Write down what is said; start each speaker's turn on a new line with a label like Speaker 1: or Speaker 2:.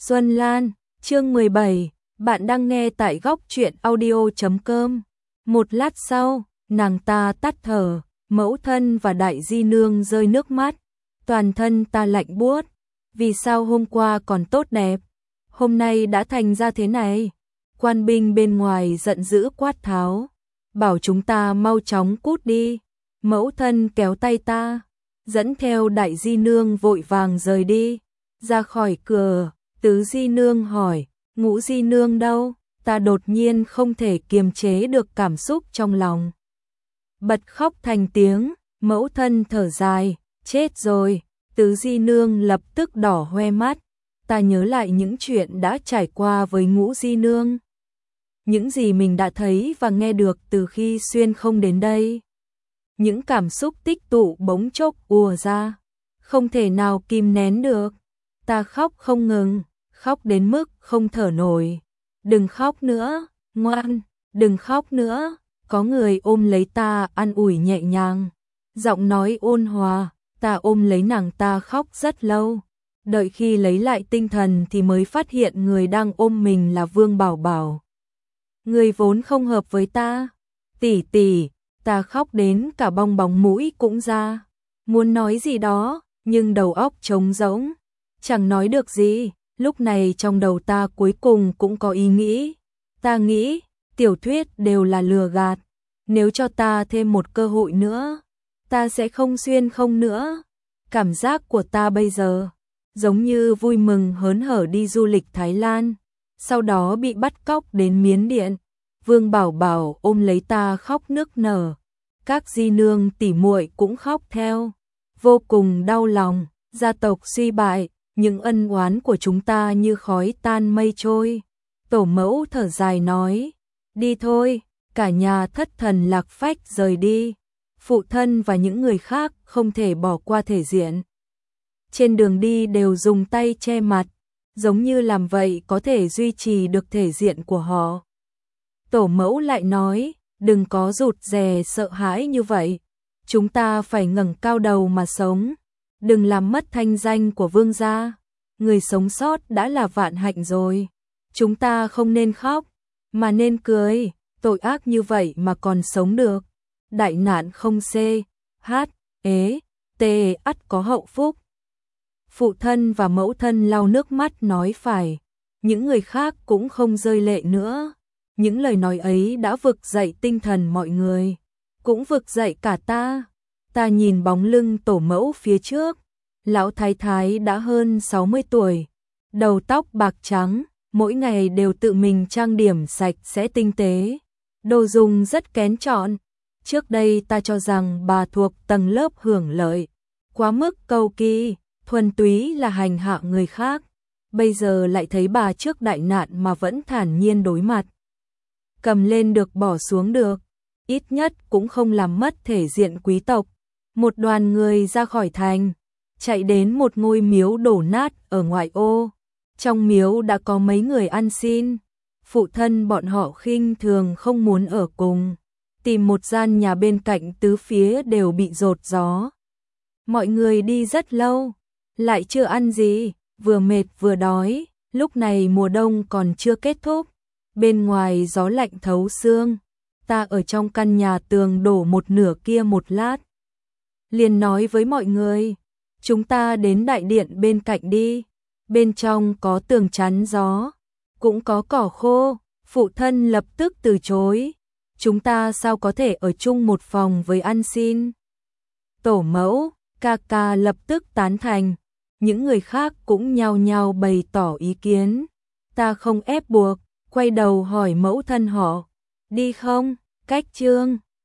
Speaker 1: Xuân Lan, chương 17, bạn đang nghe tại góc truyện audio.com. Một lát sau, nàng ta tắt thở, mẫu thân và đại di nương rơi nước mắt, toàn thân ta lạnh buốt. Vì sao hôm qua còn tốt đẹp, hôm nay đã thành ra thế này? Quan binh bên ngoài giận dữ quát tháo, bảo chúng ta mau chóng cút đi. Mẫu thân kéo tay ta, dẫn theo đại di nương vội vàng rời đi. Ra khỏi cửa, tứ di nương hỏi, ngũ di nương đâu? Ta đột nhiên không thể kiềm chế được cảm xúc trong lòng, bật khóc thành tiếng. Mẫu thân thở dài, chết rồi. Tứ di nương lập tức đỏ hoe mắt. Ta nhớ lại những chuyện đã trải qua với ngũ di nương, những gì mình đã thấy và nghe được từ khi xuyên không đến đây. Những cảm xúc tích tụ bỗng chốc ùa ra, không thể nào kìm nén được. Ta khóc không ngừng, khóc đến mức không thở nổi. Đừng khóc nữa, ngoan, đừng khóc nữa. Có người ôm lấy ta an ủi nhẹ nhàng, giọng nói ôn hòa. Ta ôm lấy nàng ta khóc rất lâu. Đợi khi lấy lại tinh thần thì mới phát hiện người đang ôm mình là Vương Bảo Bảo. Người vốn không hợp với ta. Tỷ tỷ, ta khóc đến cả bong bóng mũi cũng ra. Muốn nói gì đó, nhưng đầu óc trống rỗng, chẳng nói được gì. Lúc này trong đầu ta cuối cùng cũng có ý nghĩ. Ta nghĩ, tiểu thuyết đều là lừa gạt. Nếu cho ta thêm một cơ hội nữa, ta sẽ không xuyên không nữa. Cảm giác của ta bây giờ giống như vui mừng hớn hở đi du lịch Thái Lan, sau đó bị bắt cóc đến Miến Điện. Vương Bảo Bảo ôm lấy ta khóc nức nở. Các di nương tỉ muội cũng khóc theo, vô cùng đau lòng. Gia tộc suy bại, những ân oán của chúng ta như khói tan mây trôi. Tổ mẫu thở dài nói, đi thôi. Cả nhà thất thần lạc phách rời đi. Phụ thân và những người khác không thể bỏ qua thể diện. Trên đường đi đều dùng tay che mặt, giống như làm vậy có thể duy trì được thể diện của họ. Tổ mẫu lại nói, đừng có rụt rè sợ hãi như vậy. Chúng ta phải ngẩng cao đầu mà sống. Đừng làm mất thanh danh của Vương gia. Người sống sót đã là vạn hạnh rồi. Chúng ta không nên khóc, mà nên cười. Tội ác như vậy mà còn sống được. Đại nạn không ắt có hậu phúc. Phụ thân và mẫu thân lau nước mắt nói phải. Những người khác cũng không rơi lệ nữa. Những lời nói ấy đã vực dậy tinh thần mọi người, cũng vực dậy cả ta. Ta nhìn bóng lưng tổ mẫu phía trước. Lão thái thái đã hơn 60 tuổi, đầu tóc bạc trắng, mỗi ngày đều tự mình trang điểm sạch sẽ tinh tế, đồ dùng rất kén chọn. Trước đây ta cho rằng bà thuộc tầng lớp hưởng lợi, quá mức cầu kỳ, thuần túy là hành hạ người khác. Bây giờ lại thấy bà trước đại nạn mà vẫn thản nhiên đối mặt, cầm lên được bỏ xuống được, ít nhất cũng không làm mất thể diện quý tộc. Một đoàn người ra khỏi thành, chạy đến một ngôi miếu đổ nát ở ngoại ô. Trong miếu đã có mấy người ăn xin. Phụ thân bọn họ khinh thường không muốn ở cùng, tìm một gian nhà bên cạnh, tứ phía đều bị dột gió. Mọi người đi rất lâu, lại chưa ăn gì, vừa mệt vừa đói. Lúc này mùa đông còn chưa kết thúc, bên ngoài gió lạnh thấu xương. Ta ở trong căn nhà tường đổ một nửa kia một lát, liền nói với mọi người, chúng ta đến đại điện bên cạnh đi. Bên trong có tường chắn gió, cũng có cỏ khô. Phụ thân lập tức từ chối, chúng ta sao có thể ở chung một phòng với ăn xin. Tổ mẫu, ca ca lập tức tán thành. Những người khác cũng nhao nhao bày tỏ ý kiến. Ta không ép buộc, quay đầu hỏi mẫu thân họ, đi không? Cách Trương